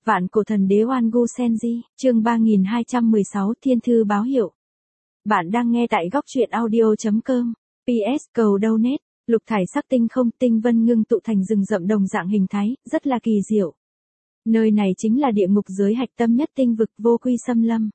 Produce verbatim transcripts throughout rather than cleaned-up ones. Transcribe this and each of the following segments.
Vạn cổ thần đế Oan Gu Senji, chương ba nghìn hai trăm mười sáu Thiên thư báo hiệu. Bạn đang nghe tại góc truyện audio chấm com. pê ét cầu donate, lục thải sắc tinh không tinh vân ngưng tụ thành rừng rậm đồng dạng hình thái, rất là kỳ diệu. Nơi này chính là địa ngục giới hạch tâm nhất tinh vực Vô Quy Xâm Lâm.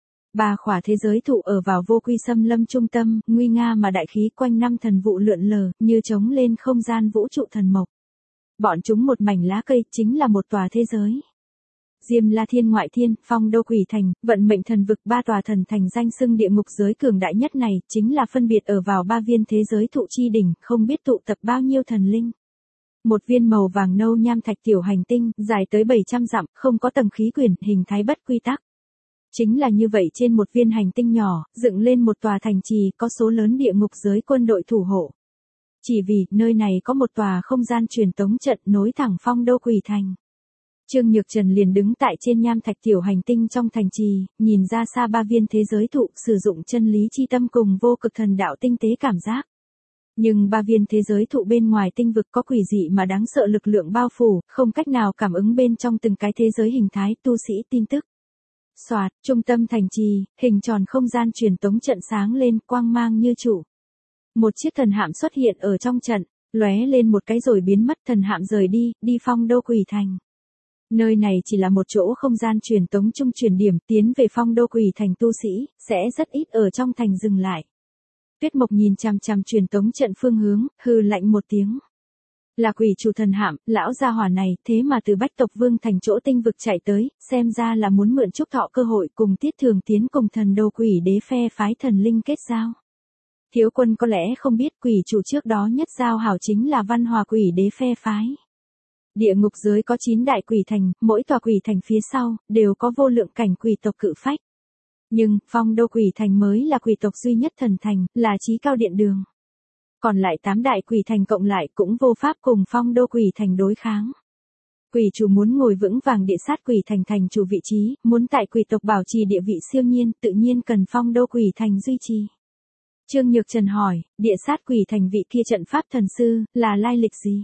Ba khỏa thế giới thụ ở vào Vô Quy Xâm Lâm trung tâm, nguy nga mà đại khí quanh năm thần vụ lượn lờ, như trống lên không gian vũ trụ thần mộc. Bọn chúng một mảnh lá cây chính là một tòa thế giới. Diêm La Thiên Ngoại Thiên, Phong Đô Quỷ Thành, Vận Mệnh Thần Vực, ba tòa thần thành danh xưng địa ngục giới cường đại nhất này, chính là phân biệt ở vào ba viên thế giới thụ chi đỉnh, không biết tụ tập bao nhiêu thần linh. Một viên màu vàng nâu nham thạch tiểu hành tinh, dài tới bảy trăm dặm, không có tầng khí quyển, hình thái bất quy tắc. Chính là như vậy trên một viên hành tinh nhỏ, dựng lên một tòa thành trì, có số lớn địa ngục giới quân đội thủ hộ. Chỉ vì, nơi này có một tòa không gian truyền tống trận nối thẳng Phong Đô Quỷ Thành. Trương Nhược Trần liền đứng tại trên nham thạch tiểu hành tinh trong thành trì, nhìn ra xa ba viên thế giới thụ, sử dụng chân lý chi tâm cùng vô cực thần đạo tinh tế cảm giác. Nhưng ba viên thế giới thụ bên ngoài tinh vực có quỷ dị mà đáng sợ lực lượng bao phủ, không cách nào cảm ứng bên trong từng cái thế giới hình thái tu sĩ tin tức. Soạt, trung tâm thành trì, hình tròn không gian truyền tống trận sáng lên, quang mang như trụ. Một chiếc thần hạm xuất hiện ở trong trận, lóe lên một cái rồi biến mất, thần hạm rời đi, đi Phong Đô Quỷ Thành. Nơi này chỉ là một chỗ không gian truyền tống trung truyền điểm, tiến về Phong Đô Quỷ Thành tu sĩ, sẽ rất ít ở trong thành dừng lại. Tuyết Mộc nhìn chằm chằm truyền tống trận phương hướng, hừ lạnh một tiếng. Là quỷ chủ thần hạm, lão gia hỏa này, thế mà từ Bách Tộc Vương thành chỗ tinh vực chạy tới, xem ra là muốn mượn Trúc Thọ cơ hội cùng Tiết Thường tiến cùng thần đô quỷ đế phe phái thần linh kết giao. Thiếu quân có lẽ không biết quỷ chủ trước đó nhất giao hảo chính là Văn Hòa quỷ đế phe phái. Địa ngục giới có chín đại quỷ thành, mỗi tòa quỷ thành phía sau, đều có vô lượng cảnh quỷ tộc cự phách. Nhưng, Phong Đô Quỷ Thành mới là quỷ tộc duy nhất thần thành, là chí cao điện đường. Còn lại tám đại quỷ thành cộng lại cũng vô pháp cùng Phong Đô Quỷ Thành đối kháng. Quỷ chủ muốn ngồi vững vàng địa sát quỷ thành thành chủ vị trí, muốn tại quỷ tộc bảo trì địa vị siêu nhiên, tự nhiên cần Phong Đô Quỷ Thành duy trì. Trương Nhược Trần hỏi, địa sát quỷ thành vị kia trận pháp thần sư, là lai lịch gì?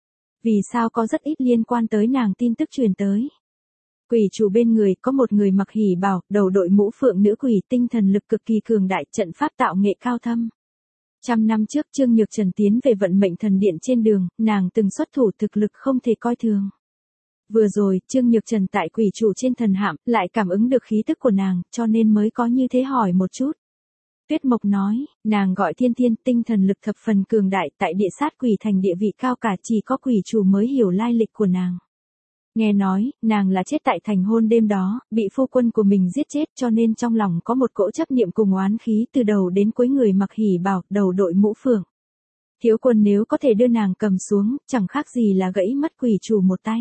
Vì sao có rất ít liên quan tới nàng tin tức truyền tới? Quỷ chủ bên người có một người mặc hỉ bào, đầu đội mũ phượng nữ quỷ, tinh thần lực cực kỳ cường đại, trận pháp tạo nghệ cao thâm. Trăm năm trước Trương Nhược Trần tiến về Vận Mệnh Thần Điện trên đường, nàng từng xuất thủ thực lực không thể coi thường. Vừa rồi, Trương Nhược Trần tại quỷ chủ trên thần hạm, lại cảm ứng được khí tức của nàng, cho nên mới có như thế hỏi một chút. Tuyết Mộc nói, nàng gọi Thiên Thiên, tinh thần lực thập phần cường đại, tại địa sát quỷ thành địa vị cao cả, chỉ có quỷ chủ mới hiểu lai lịch của nàng. Nghe nói, nàng là chết tại thành hôn đêm đó, bị phu quân của mình giết chết, cho nên trong lòng có một cỗ chấp niệm cùng oán khí từ đầu đến cuối. Người mặc hỉ bào, đầu đội mũ phượng. Thiếu quân nếu có thể đưa nàng cầm xuống, chẳng khác gì là gãy mất quỷ chủ một tay.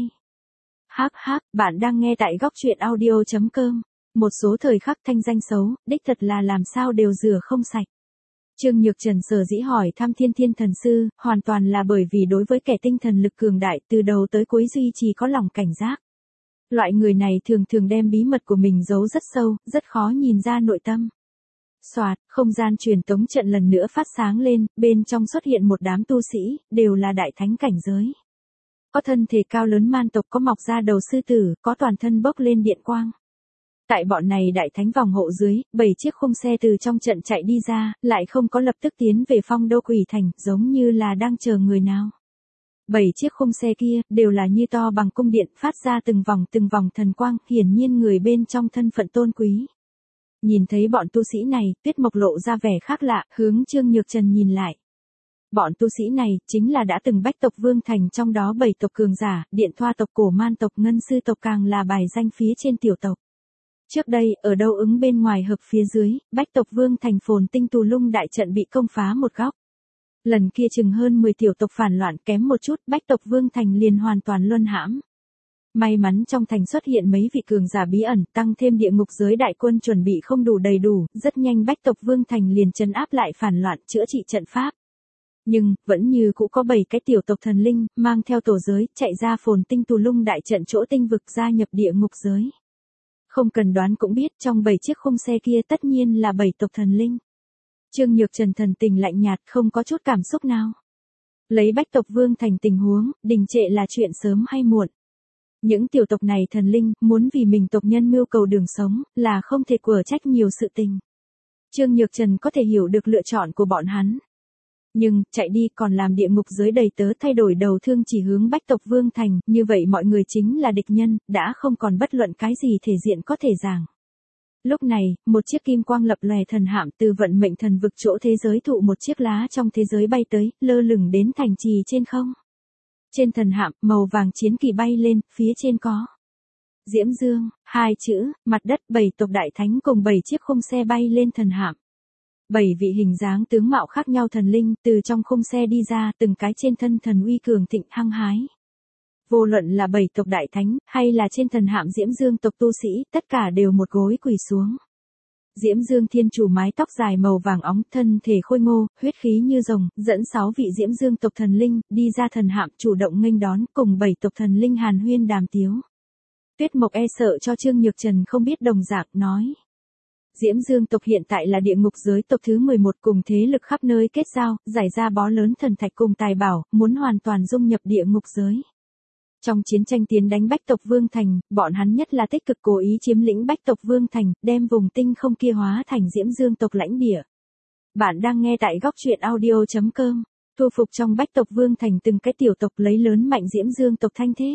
Hắc hắc, bạn đang nghe tại góc truyện audio chấm com. Một số thời khắc thanh danh xấu, đích thật là làm sao đều rửa không sạch. Trương Nhược Trần sở dĩ hỏi thăm Thiên Thiên thần sư, hoàn toàn là bởi vì đối với kẻ tinh thần lực cường đại, từ đầu tới cuối duy trì có lòng cảnh giác. Loại người này thường thường đem bí mật của mình giấu rất sâu, rất khó nhìn ra nội tâm. Soạt, không gian truyền tống trận lần nữa phát sáng lên, bên trong xuất hiện một đám tu sĩ, đều là đại thánh cảnh giới. Có thân thể cao lớn man tộc, có mọc ra đầu sư tử, có toàn thân bốc lên điện quang. Tại bọn này đại thánh vòng hộ dưới, bảy chiếc khung xe từ trong trận chạy đi ra, lại không có lập tức tiến về Phong Đô Quỷ Thành, giống như là đang chờ người nào. Bảy chiếc khung xe kia, đều là như to bằng cung điện, phát ra từng vòng từng vòng thần quang, hiển nhiên người bên trong thân phận tôn quý. Nhìn thấy bọn tu sĩ này, Tuyết Mộc lộ ra vẻ khác lạ, hướng Trương Nhược Trần nhìn lại. Bọn tu sĩ này, chính là đã từng Bách Tộc Vương thành, trong đó bảy tộc cường giả, Điện Thoa tộc, Cổ Man tộc, Ngân Sư tộc càng là bài danh phía trên tiểu tộc. Trước đây, ở đâu ứng bên ngoài hợp phía dưới, Bách Tộc Vương thành Phồn Tinh Tù Lung đại trận bị công phá một góc. Lần kia chừng hơn mười tiểu tộc phản loạn, kém một chút, Bách Tộc Vương thành liền hoàn toàn luân hãm. May mắn trong thành xuất hiện mấy vị cường giả bí ẩn, tăng thêm địa ngục giới đại quân chuẩn bị không đủ đầy đủ, rất nhanh Bách Tộc Vương thành liền trấn áp lại phản loạn, chữa trị trận pháp. Nhưng, vẫn như cũ có bảy cái tiểu tộc thần linh, mang theo tổ giới, chạy ra Phồn Tinh Tù Lung đại trận chỗ tinh vực, gia nhập địa ngục giới. Không cần đoán cũng biết, trong bảy chiếc khung xe kia tất nhiên là bảy tộc thần linh. Trương Nhược Trần thần tình lạnh nhạt, không có chút cảm xúc nào. Lấy Bách Tộc Vương thành tình huống, đình trệ là chuyện sớm hay muộn. Những tiểu tộc này thần linh, muốn vì mình tộc nhân mưu cầu đường sống, là không thể quở trách nhiều sự tình. Trương Nhược Trần có thể hiểu được lựa chọn của bọn hắn. Nhưng, chạy đi còn làm địa ngục giới đầy tớ thay đổi đầu thương chỉ hướng bách tộc Vương Thành, như vậy mọi người chính là địch nhân, đã không còn bất luận cái gì thể diện có thể giảng. Lúc này, một chiếc kim quang lập lòe thần hạm từ vận mệnh thần vực chỗ thế giới thụ một chiếc lá trong thế giới bay tới, lơ lửng đến thành trì trên không. Trên thần hạm, màu vàng chiến kỳ bay lên, phía trên có Diễm Dương, hai chữ, mặt đất, bảy tộc đại thánh cùng bảy chiếc khung xe bay lên thần hạm. Bảy vị hình dáng tướng mạo khác nhau thần linh từ trong khung xe đi ra, từng cái trên thân thần uy cường thịnh hăng hái. Vô luận là bảy tộc đại thánh, hay là trên thần hạm Diễm Dương tộc tu sĩ, tất cả đều một gối quỳ xuống. Diễm Dương thiên chủ mái tóc dài màu vàng óng, thân thể khôi ngô, huyết khí như rồng, dẫn sáu vị Diễm Dương tộc thần linh, đi ra thần hạm chủ động nghênh đón, cùng bảy tộc thần linh hàn huyên đàm tiếu. Tuyết Mộc e sợ cho Trương Nhược Trần không biết đồng dạng, nói. Diễm Dương tộc hiện tại là địa ngục giới tộc thứ mười một cùng thế lực khắp nơi kết giao, giải ra bó lớn thần thạch cùng tài bảo, muốn hoàn toàn dung nhập địa ngục giới. Trong chiến tranh tiến đánh bách tộc Vương Thành, bọn hắn nhất là tích cực cố ý chiếm lĩnh bách tộc Vương Thành, đem vùng tinh không kia hóa thành Diễm Dương tộc lãnh địa. Bạn đang nghe tại góc truyện audio chấm com. Thu phục trong bách tộc Vương Thành từng cái tiểu tộc lấy lớn mạnh Diễm Dương tộc thanh thế.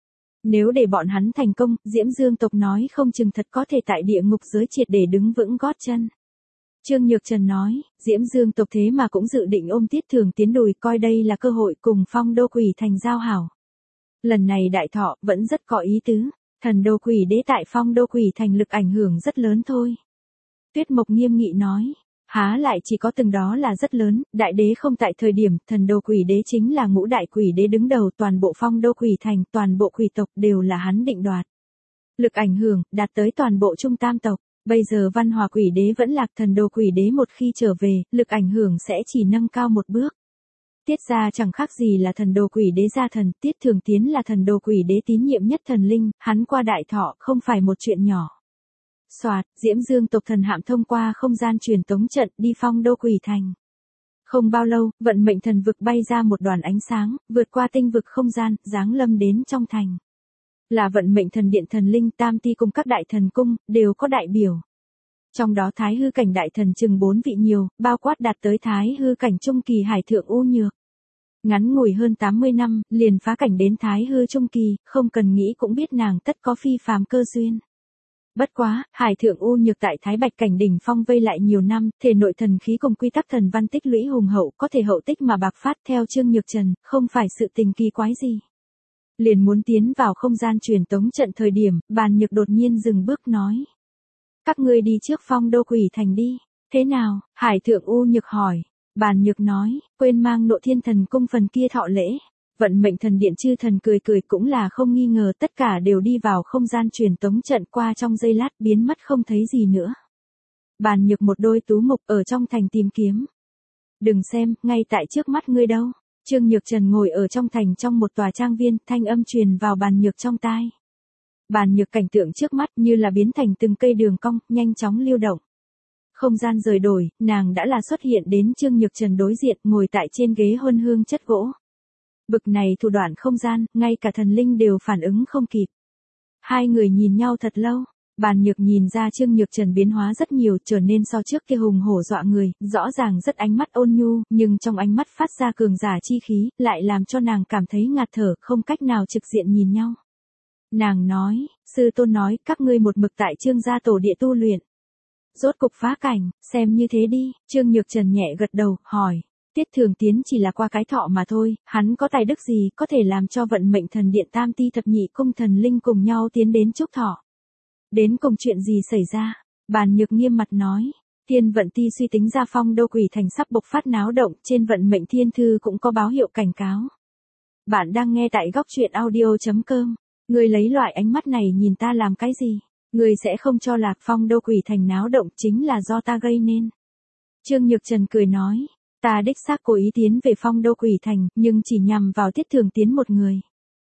Nếu để bọn hắn thành công, Diễm Dương tộc nói không chừng thật có thể tại địa ngục giới triệt để đứng vững gót chân. Trương Nhược Trần nói, Diễm Dương tộc thế mà cũng dự định ôm Tiết Thường Tiến đùi, coi đây là cơ hội cùng Phong Đô Quỷ Thành giao hảo. Lần này đại thọ vẫn rất có ý tứ, thần đô quỷ đế tại Phong Đô Quỷ Thành lực ảnh hưởng rất lớn thôi. Tuyết Mộc nghiêm nghị nói, há lại chỉ có từng đó là rất lớn, đại đế không tại thời điểm, thần đô quỷ đế chính là ngũ đại quỷ đế đứng đầu, toàn bộ Phong Đô Quỷ Thành, toàn bộ quỷ tộc đều là hắn định đoạt. Lực ảnh hưởng, đạt tới toàn bộ trung tam tộc, bây giờ văn hòa quỷ đế vẫn lạc, thần đô quỷ đế một khi trở về, lực ảnh hưởng sẽ chỉ nâng cao một bước. Tiết gia chẳng khác gì là thần đồ quỷ đế gia thần, Tiết Thường Tiến là thần đồ quỷ đế tín nhiệm nhất thần linh, hắn qua đại thọ không phải một chuyện nhỏ. Soạt, Diễm Dương tộc thần hạm thông qua không gian truyền tống trận đi Phong Đô Quỷ Thành. Không bao lâu, vận mệnh thần vực bay ra một đoàn ánh sáng, vượt qua tinh vực không gian, giáng lâm đến trong thành. Là vận mệnh thần điện thần linh Tam Ti cùng các đại thần cung, đều có đại biểu. Trong đó Thái hư cảnh đại thần chừng bốn vị nhiều, bao quát đạt tới Thái hư cảnh trung kỳ Hải Thượng U Nhược. Ngắn ngủi hơn tám mươi năm, liền phá cảnh đến Thái hư trung kỳ, không cần nghĩ cũng biết nàng tất có phi phàm cơ duyên. Bất quá, Hải Thượng U Nhược tại Thái Bạch cảnh đỉnh phong vây lại nhiều năm, thể nội thần khí cùng quy tắc thần văn tích lũy hùng hậu, có thể hậu tích mà bạc phát theo Trương Nhược Trần, không phải sự tình kỳ quái gì. Liền muốn tiến vào không gian truyền tống trận thời điểm, Bàn Nhược đột nhiên dừng bước nói. Các ngươi đi trước Phong Đô Quỷ Thành đi, thế nào? Hải Thượng U Nhược hỏi. Bàn Nhược nói, quên mang Nộ Thiên Thần cung phần kia thọ lễ. Vận mệnh thần điện chư thần cười cười cũng là không nghi ngờ, tất cả đều đi vào không gian truyền tống trận, qua trong giây lát biến mất không thấy gì nữa. Bàn Nhược một đôi tú mục ở trong thành tìm kiếm. Đừng xem, ngay tại trước mắt ngươi đâu. Trương Nhược Trần ngồi ở trong thành trong một tòa trang viên, thanh âm truyền vào Bàn Nhược trong tai. Bàn Nhược cảnh tượng trước mắt như là biến thành từng cây đường cong, nhanh chóng lưu động. Không gian rời đổi, nàng đã là xuất hiện đến Trương Nhược Trần đối diện, ngồi tại trên ghế huân hương chất gỗ. Bực này thủ đoạn không gian, ngay cả thần linh đều phản ứng không kịp. Hai người nhìn nhau thật lâu, Bàn Nhược nhìn ra Trương Nhược Trần biến hóa rất nhiều, trở nên so trước kia hùng hổ dọa người, rõ ràng rất ánh mắt ôn nhu, nhưng trong ánh mắt phát ra cường giả chi khí, lại làm cho nàng cảm thấy ngạt thở, không cách nào trực diện nhìn nhau. Nàng nói, sư tôn nói, các ngươi một mực tại Trương gia tổ địa tu luyện. Rốt cục phá cảnh, xem như thế đi, Trương Nhược Trần nhẹ gật đầu, hỏi. Tiết Thường Tiến chỉ là qua cái thọ mà thôi, hắn có tài đức gì có thể làm cho vận mệnh thần điện Tam Ti thập nhị cung thần linh cùng nhau tiến đến chúc thọ. Đến cùng chuyện gì xảy ra? Bàn Nhược nghiêm mặt nói. Thiên vận ti suy tính ra Phong Đô Quỷ Thành sắp bộc phát náo động, trên vận mệnh thiên thư cũng có báo hiệu cảnh cáo. Bạn đang nghe tại góc truyện audio chấm com. Người lấy loại ánh mắt này nhìn ta làm cái gì? Người sẽ không cho là Phong Đô Quỷ Thành náo động chính là do ta gây nên. Trương Nhược Trần cười nói. Ta đích xác cố ý tiến về Phong Đô Quỷ Thành, nhưng chỉ nhằm vào Tiết Thường Tiến một người.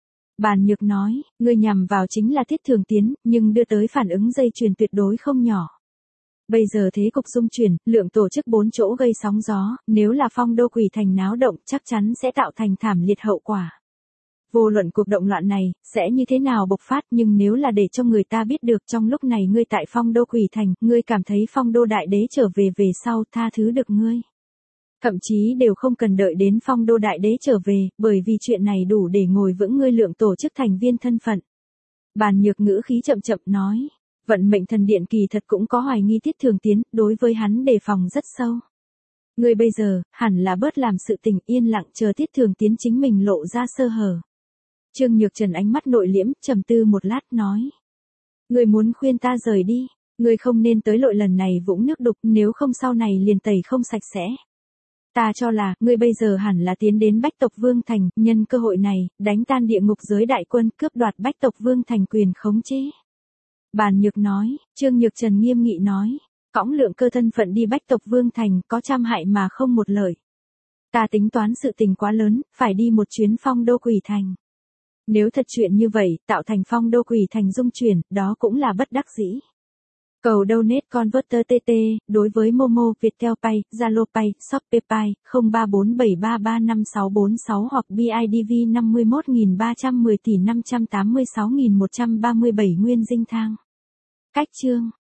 Bàn Nhược nói, ngươi nhằm vào chính là Tiết Thường Tiến, nhưng đưa tới phản ứng dây chuyền tuyệt đối không nhỏ. Bây giờ thế cục dung chuyển, lượng tổ chức bốn chỗ gây sóng gió, nếu là Phong Đô Quỷ Thành náo động chắc chắn sẽ tạo thành thảm liệt hậu quả. Vô luận cuộc động loạn này, sẽ như thế nào bộc phát, nhưng nếu là để cho người ta biết được trong lúc này ngươi tại Phong Đô Quỷ Thành, ngươi cảm thấy Phong Đô Đại Đế trở về về sau tha thứ được ngươi. Thậm chí đều không cần đợi đến Phong Đô Đại Đế trở về, bởi vì chuyện này đủ để ngồi vững ngươi lượng tổ chức thành viên thân phận. Bàn Nhược ngữ khí chậm chậm nói, vận mệnh thần điện kỳ thật cũng có hoài nghi Tiết Thường Tiến, đối với hắn đề phòng rất sâu. Ngươi bây giờ, hẳn là bớt làm sự tình yên lặng chờ Tiết Thường Tiến chính mình lộ ra sơ hở. Trương Nhược Trần ánh mắt nội liễm, trầm tư một lát nói. Ngươi muốn khuyên ta rời đi, ngươi không nên tới lội lần này vũng nước đục, nếu không sau này liền tẩy không sạch sẽ. Ta cho là, ngươi bây giờ hẳn là tiến đến Bách Tộc Vương Thành, nhân cơ hội này, đánh tan địa ngục giới đại quân, cướp đoạt Bách Tộc Vương Thành quyền khống chế. Bàn Nhược nói, Trương Nhược Trần nghiêm nghị nói, cõng lượng cơ thân phận đi Bách Tộc Vương Thành, có trăm hại mà không một lợi. Ta tính toán sự tình quá lớn, phải đi một chuyến Phong Đô Quỷ Thành. Nếu thật chuyện như vậy, tạo thành Phong Đô Quỷ Thành dung chuyển, đó cũng là bất đắc dĩ. Cầu donate converter tê tê, đối với Momo, Viettel Pay, Zalo Pay, Shopee Pay, không ba bốn bảy ba ba năm sáu bốn sáu hoặc bê i đê vê năm mươi mốt nghìn ba trăm mười tỷ năm trăm tám mươi sáu nghìn một trăm ba mươi bảy Nguyên Dinh Thang. Cách chương